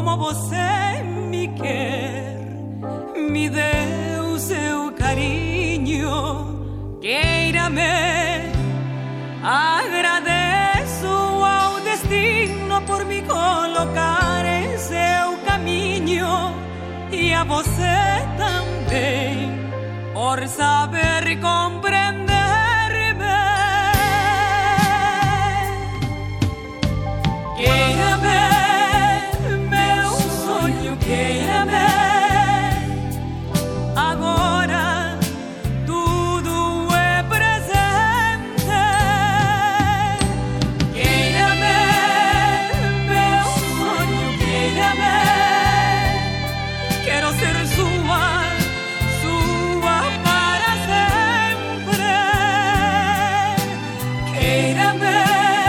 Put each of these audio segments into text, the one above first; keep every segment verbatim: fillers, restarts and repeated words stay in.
como você me quer. Me dê o seu carinho, queira-me. Agradeço ao destino por me colocar em seu caminho, e a você também por saber compreender. Queira-me, meu sonho, queira-me. Agora tudo é presente. Queira-me, meu sonho, queira-me. Quero ser sua, sua para sempre. Queira-me.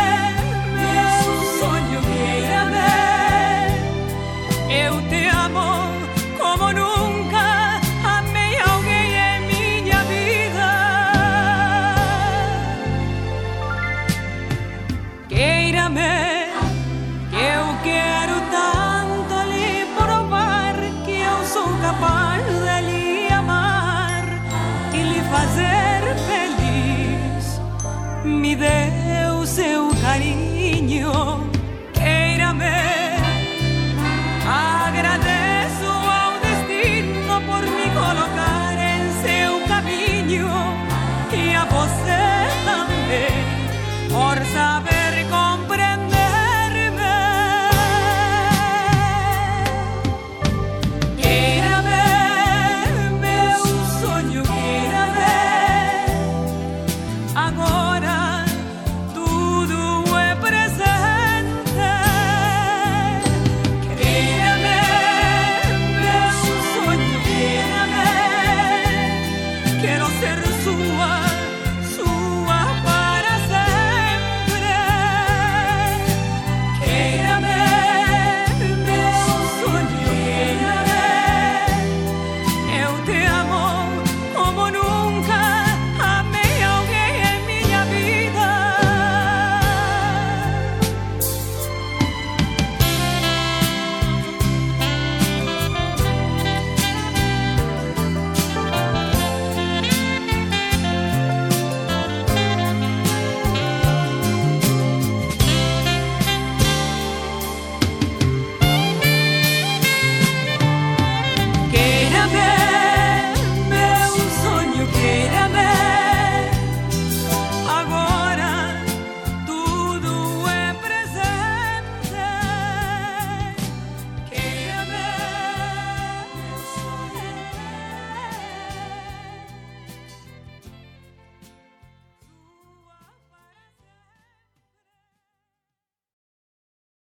Que eu quero tanto lhe provar que eu sou capaz de lhe amar e lhe fazer feliz. Me dê